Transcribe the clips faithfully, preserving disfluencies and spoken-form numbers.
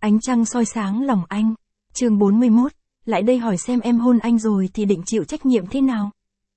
Ánh trăng soi sáng lòng anh. Chương bốn mươi mốt, lại đây hỏi xem em hôn anh rồi thì định chịu trách nhiệm thế nào?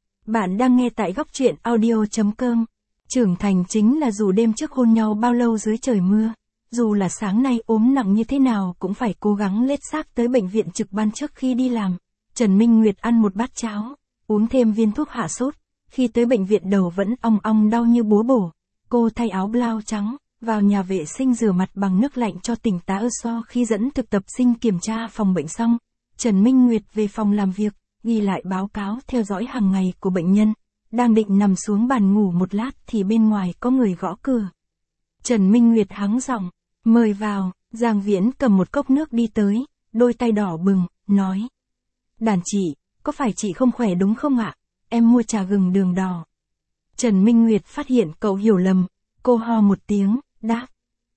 Bạn đang nghe tại góc truyện audio chấm com. Trưởng thành chính là dù đêm trước hôn nhau bao lâu dưới trời mưa, dù là sáng nay ốm nặng như thế nào cũng phải cố gắng lết xác tới bệnh viện trực ban trước khi đi làm. Trần Minh Nguyệt ăn một bát cháo, uống thêm viên thuốc hạ sốt. Khi tới bệnh viện đầu vẫn ong ong đau như búa bổ. Cô thay áo blau trắng, vào nhà vệ sinh rửa mặt bằng nước lạnh cho tỉnh tá ơ so khi dẫn thực tập sinh kiểm tra phòng bệnh xong. Trần Minh Nguyệt về phòng làm việc, ghi lại báo cáo theo dõi hàng ngày của bệnh nhân. Đang định nằm xuống bàn ngủ một lát thì bên ngoài có người gõ cửa. Trần Minh Nguyệt hắng giọng, mời vào. Giang Viễn cầm một cốc nước đi tới, đôi tay đỏ bừng, nói. Đàn chị, có phải chị không khỏe đúng không ạ? Em mua trà gừng đường đỏ. Trần Minh Nguyệt phát hiện cậu hiểu lầm, cô ho một tiếng, đáp.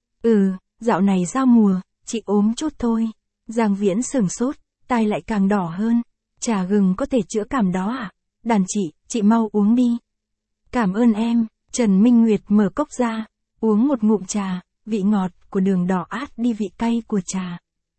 Ừ, dạo này giao mùa, chị ốm chút thôi. Giang Viễn sửng sốt, tai lại càng đỏ hơn. Trà gừng có thể chữa cảm đó à? Đàn chị, chị mau uống đi. Cảm ơn em. Trần Minh Nguyệt mở cốc ra, uống một ngụm trà, vị ngọt của đường đỏ át đi vị cay của trà.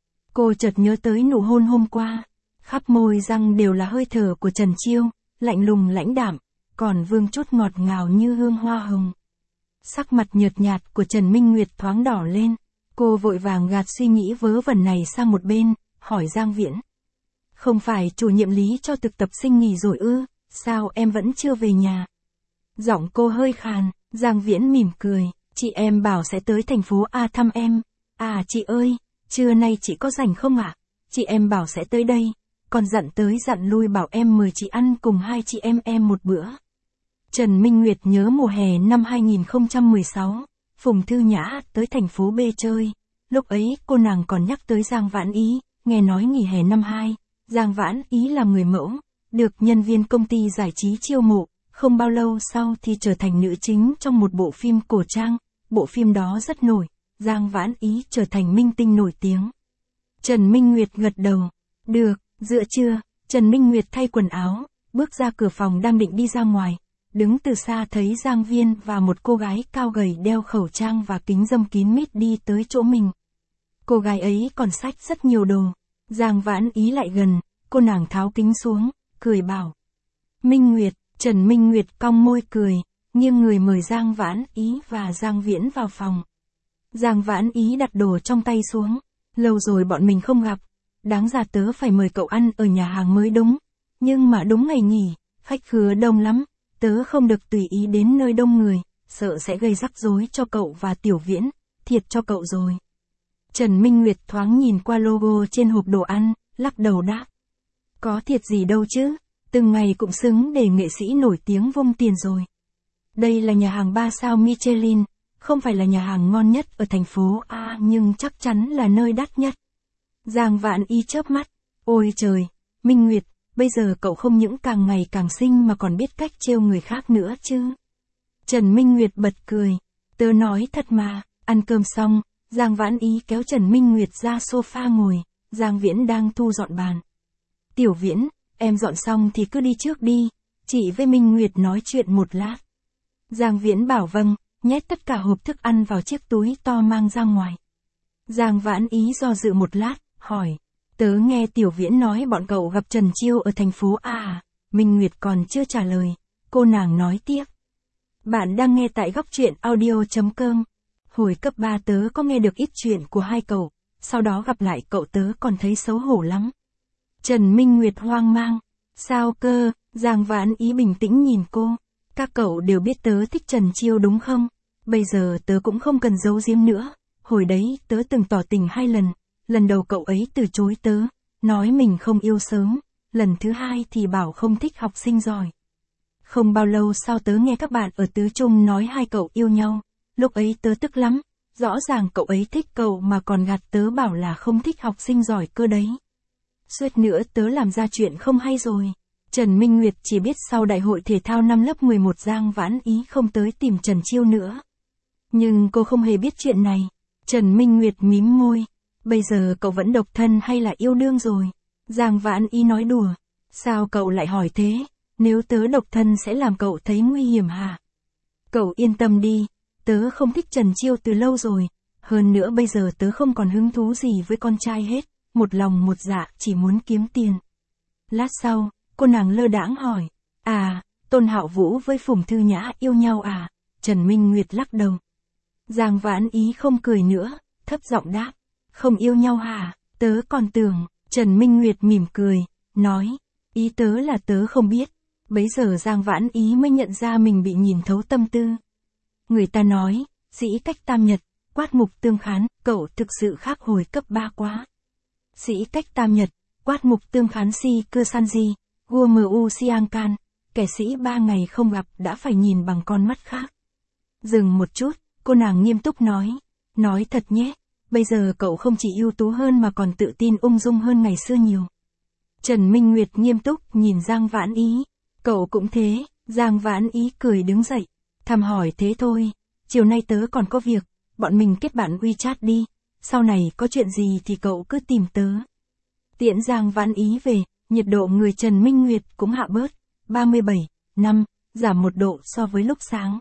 Cô chợt nhớ tới nụ hôn hôm qua, khắp môi răng đều là hơi thở của Trần Chiêu, lạnh lùng lãnh đạm, còn vương chút ngọt ngào như hương hoa hồng. Sắc mặt nhợt nhạt của Trần Minh Nguyệt thoáng đỏ lên, cô vội vàng gạt suy nghĩ vớ vẩn này sang một bên, hỏi Giang Viễn. Không phải chủ nhiệm Lý cho thực tập sinh nghỉ rồi ư, sao em vẫn chưa về nhà? Giọng cô hơi khàn, Giang Viễn mỉm cười, chị em bảo sẽ tới thành phố A thăm em. À chị ơi, trưa nay chị có rảnh không ạ? À? Chị em bảo sẽ tới đây, còn dặn tới dặn lui bảo em mời chị ăn cùng hai chị em em một bữa. Trần Minh Nguyệt nhớ mùa hè năm hai nghìn không trăm mười sáu, Phùng Thư Nhã tới thành phố B chơi, lúc ấy cô nàng còn nhắc tới Giang Vãn Ý, nghe nói nghỉ hè năm hai, Giang Vãn Ý làm người mẫu, được nhân viên công ty giải trí chiêu mộ, không bao lâu sau thì trở thành nữ chính trong một bộ phim cổ trang, bộ phim đó rất nổi, Giang Vãn Ý trở thành minh tinh nổi tiếng. Trần Minh Nguyệt gật đầu, được, giữa trưa, Trần Minh Nguyệt thay quần áo, bước ra cửa phòng đang định đi ra ngoài, đứng từ xa thấy Giang Viên và một cô gái cao gầy đeo khẩu trang và kính râm kín mít đi tới chỗ mình. Cô gái ấy còn xách rất nhiều đồ, Giang Vãn Ý lại gần, cô nàng tháo kính xuống, cười bảo. Minh Nguyệt, Trần Minh Nguyệt cong môi cười, nghiêng người mời Giang Vãn Ý và Giang Viễn vào phòng. Giang Vãn Ý đặt đồ trong tay xuống, lâu rồi bọn mình không gặp, đáng ra tớ phải mời cậu ăn ở nhà hàng mới đúng, nhưng mà đúng ngày nghỉ, khách khứa đông lắm, tớ không được tùy ý đến nơi đông người, sợ sẽ gây rắc rối cho cậu và Tiểu Viễn, thiệt cho cậu rồi. Trần Minh Nguyệt thoáng nhìn qua logo trên hộp đồ ăn, lắc đầu đáp. Có thiệt gì đâu chứ, từng ngày cũng xứng để nghệ sĩ nổi tiếng vung tiền rồi. Đây là nhà hàng ba sao Michelin, không phải là nhà hàng ngon nhất ở thành phố A nhưng chắc chắn là nơi đắt nhất. Giang Vãn Ý chớp mắt, ôi trời, Minh Nguyệt, bây giờ cậu không những càng ngày càng xinh mà còn biết cách trêu người khác nữa chứ. Trần Minh Nguyệt bật cười, tớ nói thật mà. Ăn cơm xong, Giang Vãn Ý kéo Trần Minh Nguyệt ra sofa ngồi, Giang Viễn đang thu dọn bàn. Tiểu Viễn, em dọn xong thì cứ đi trước đi, chị với Minh Nguyệt nói chuyện một lát. Giang Viễn bảo vâng, nhét tất cả hộp thức ăn vào chiếc túi to mang ra ngoài. Giang Vãn Ý do dự một lát, hỏi, tớ nghe Tiểu Viễn nói bọn cậu gặp Trần Chiêu ở thành phố A à? Minh Nguyệt còn chưa trả lời, cô nàng nói tiếp. Bạn đang nghe tại góc truyện audio chấm com. Hồi cấp ba tớ có nghe được ít chuyện của hai cậu, sau đó gặp lại cậu tớ còn thấy xấu hổ lắm. Trần Minh Nguyệt hoang mang, sao cơ? Giang Vãn Ý bình tĩnh nhìn cô, các cậu đều biết tớ thích Trần Chiêu đúng không? Bây giờ tớ cũng không cần giấu giếm nữa, hồi đấy tớ từng tỏ tình hai lần, lần đầu cậu ấy từ chối tớ, nói mình không yêu sớm, lần thứ hai thì bảo không thích học sinh giỏi. Không bao lâu sau tớ nghe các bạn ở tứ trung nói hai cậu yêu nhau, lúc ấy tớ tức lắm, rõ ràng cậu ấy thích cậu mà còn gạt tớ bảo là không thích học sinh giỏi cơ đấy. Suýt nữa tớ làm ra chuyện không hay rồi. Trần Minh Nguyệt chỉ biết sau đại hội thể thao năm lớp mười một Giang Vãn Ý không tới tìm Trần Chiêu nữa. Nhưng cô không hề biết chuyện này. Trần Minh Nguyệt mím môi. Bây giờ cậu vẫn độc thân hay là yêu đương rồi? Giang Vãn Ý nói đùa. Sao cậu lại hỏi thế? Nếu tớ độc thân sẽ làm cậu thấy nguy hiểm hả? Cậu yên tâm đi. Tớ không thích Trần Chiêu từ lâu rồi. Hơn nữa bây giờ tớ không còn hứng thú gì với con trai hết, một lòng một dạ chỉ muốn kiếm tiền. Lát sau, cô nàng lơ đãng hỏi, à, Tôn Hạo Vũ với Phùng Thư Nhã yêu nhau à? Trần Minh Nguyệt lắc đầu. Giang Vãn Ý không cười nữa, thấp giọng đáp, không yêu nhau hả? Tớ còn tưởng, Trần Minh Nguyệt mỉm cười, nói, ý tớ là tớ không biết. Bấy giờ Giang Vãn Ý mới nhận ra mình bị nhìn thấu tâm tư. Người ta nói, dĩ cách tam nhật, quát mục tương khán, cậu thực sự khác hồi cấp ba quá. Dĩ cách tam nhật, quát mục tương khán si cơ san di, gua mu siang can, kẻ sĩ ba ngày không gặp đã phải nhìn bằng con mắt khác. Dừng một chút, cô nàng nghiêm túc nói, nói thật nhé, bây giờ cậu không chỉ ưu tú hơn mà còn tự tin ung dung hơn ngày xưa nhiều. Trần Minh Nguyệt nghiêm túc nhìn Giang Vãn Ý, cậu cũng thế. Giang Vãn Ý cười đứng dậy, thăm hỏi thế thôi, chiều nay tớ còn có việc, bọn mình kết bạn WeChat đi, sau này có chuyện gì thì cậu cứ tìm tớ. Tiễn Giang Vãn Ý về, nhiệt độ người Trần Minh Nguyệt cũng hạ bớt, ba mươi bảy, năm, giảm một độ so với lúc sáng.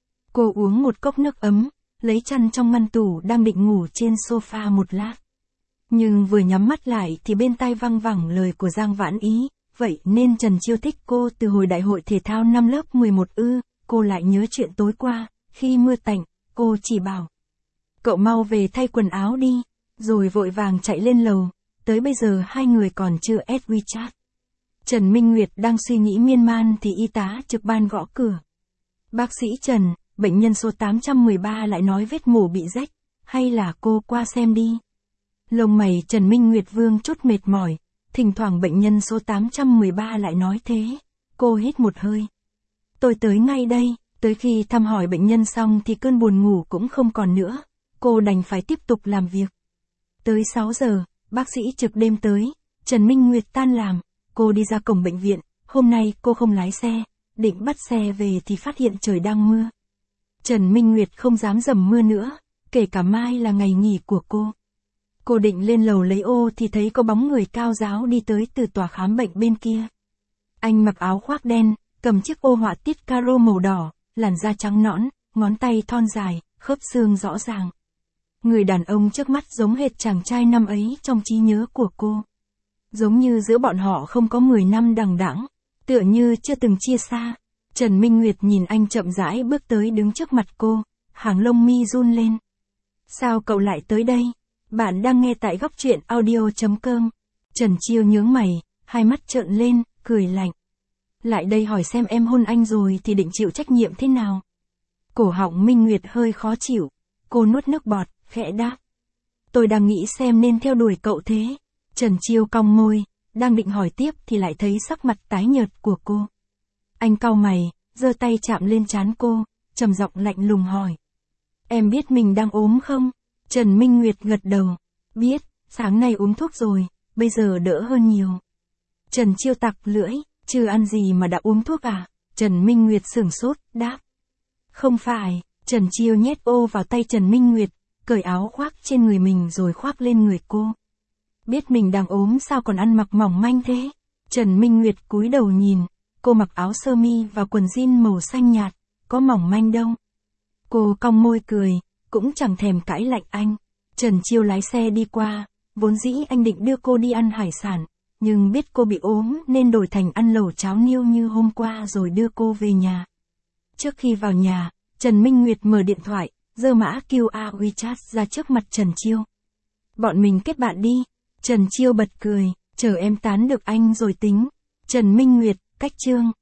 Cô uống một cốc nước ấm, lấy chăn trong ngăn tủ đang định ngủ trên sofa một lát. Nhưng vừa nhắm mắt lại thì bên tai văng vẳng lời của Giang Vãn Ý, vậy nên Trần Chiêu thích cô từ hồi đại hội thể thao năm lớp mười một ư, cô lại nhớ chuyện tối qua, khi mưa tạnh, cô chỉ bảo. Cậu mau về thay quần áo đi, rồi vội vàng chạy lên lầu, tới bây giờ hai người còn chưa add WeChat. Trần Minh Nguyệt đang suy nghĩ miên man thì y tá trực ban gõ cửa. Bác sĩ Trần, bệnh nhân số tám trăm mười ba lại nói vết mổ bị rách, hay là cô qua xem đi. Lông mày Trần Minh Nguyệt vương chút mệt mỏi, thỉnh thoảng bệnh nhân số tám trăm mười ba lại nói thế. Cô hít một hơi. Tôi tới ngay đây, tới khi thăm hỏi bệnh nhân xong thì cơn buồn ngủ cũng không còn nữa, cô đành phải tiếp tục làm việc. Tới sáu giờ, bác sĩ trực đêm tới, Trần Minh Nguyệt tan làm, cô đi ra cổng bệnh viện, hôm nay cô không lái xe, định bắt xe về thì phát hiện trời đang mưa. Trần Minh Nguyệt không dám dầm mưa nữa, kể cả mai là ngày nghỉ của cô. Cô định lên lầu lấy ô thì thấy có bóng người cao ráo đi tới từ tòa khám bệnh bên kia. Anh mặc áo khoác đen, cầm chiếc ô họa tiết caro màu đỏ, làn da trắng nõn, ngón tay thon dài, khớp xương rõ ràng. Người đàn ông trước mắt giống hệt chàng trai năm ấy trong trí nhớ của cô. Giống như giữa bọn họ không có mười năm đằng đẵng, tựa như chưa từng chia xa. Trần Minh Nguyệt nhìn anh chậm rãi bước tới đứng trước mặt cô, hàng lông mi run lên. Sao cậu lại tới đây? Bạn đang nghe tại góc truyện audio chấm com. Trần Chiêu nhướng mày, hai mắt trợn lên, cười lạnh. Lại đây hỏi xem em hôn anh rồi thì định chịu trách nhiệm thế nào? Cổ họng Minh Nguyệt hơi khó chịu, cô nuốt nước bọt, khẽ đáp. Tôi đang nghĩ xem nên theo đuổi cậu thế. Trần Chiêu cong môi, đang định hỏi tiếp thì lại thấy sắc mặt tái nhợt của cô. Anh cau mày, giơ tay chạm lên trán cô, trầm giọng lạnh lùng hỏi. Em biết mình đang ốm không? Trần Minh Nguyệt gật đầu. Biết, sáng nay uống thuốc rồi, bây giờ đỡ hơn nhiều. Trần Chiêu tặc lưỡi, chưa ăn gì mà đã uống thuốc à? Trần Minh Nguyệt sửng sốt, đáp. Không phải, Trần Chiêu nhét ô vào tay Trần Minh Nguyệt, cởi áo khoác trên người mình rồi khoác lên người cô. Biết mình đang ốm sao còn ăn mặc mỏng manh thế? Trần Minh Nguyệt cúi đầu nhìn, cô mặc áo sơ mi và quần jean màu xanh nhạt, có mỏng manh đâu. Cô cong môi cười, cũng chẳng thèm cãi lạnh anh. Trần Chiêu lái xe đi qua, vốn dĩ anh định đưa cô đi ăn hải sản, nhưng biết cô bị ốm nên đổi thành ăn lẩu cháo niêu như hôm qua rồi đưa cô về nhà. Trước khi vào nhà, Trần Minh Nguyệt mở điện thoại, giơ mã quy rờ WeChat ra trước mặt Trần Chiêu. Bọn mình kết bạn đi. Trần Chiêu bật cười, chờ em tán được anh rồi tính. Trần Minh Nguyệt, cách chương.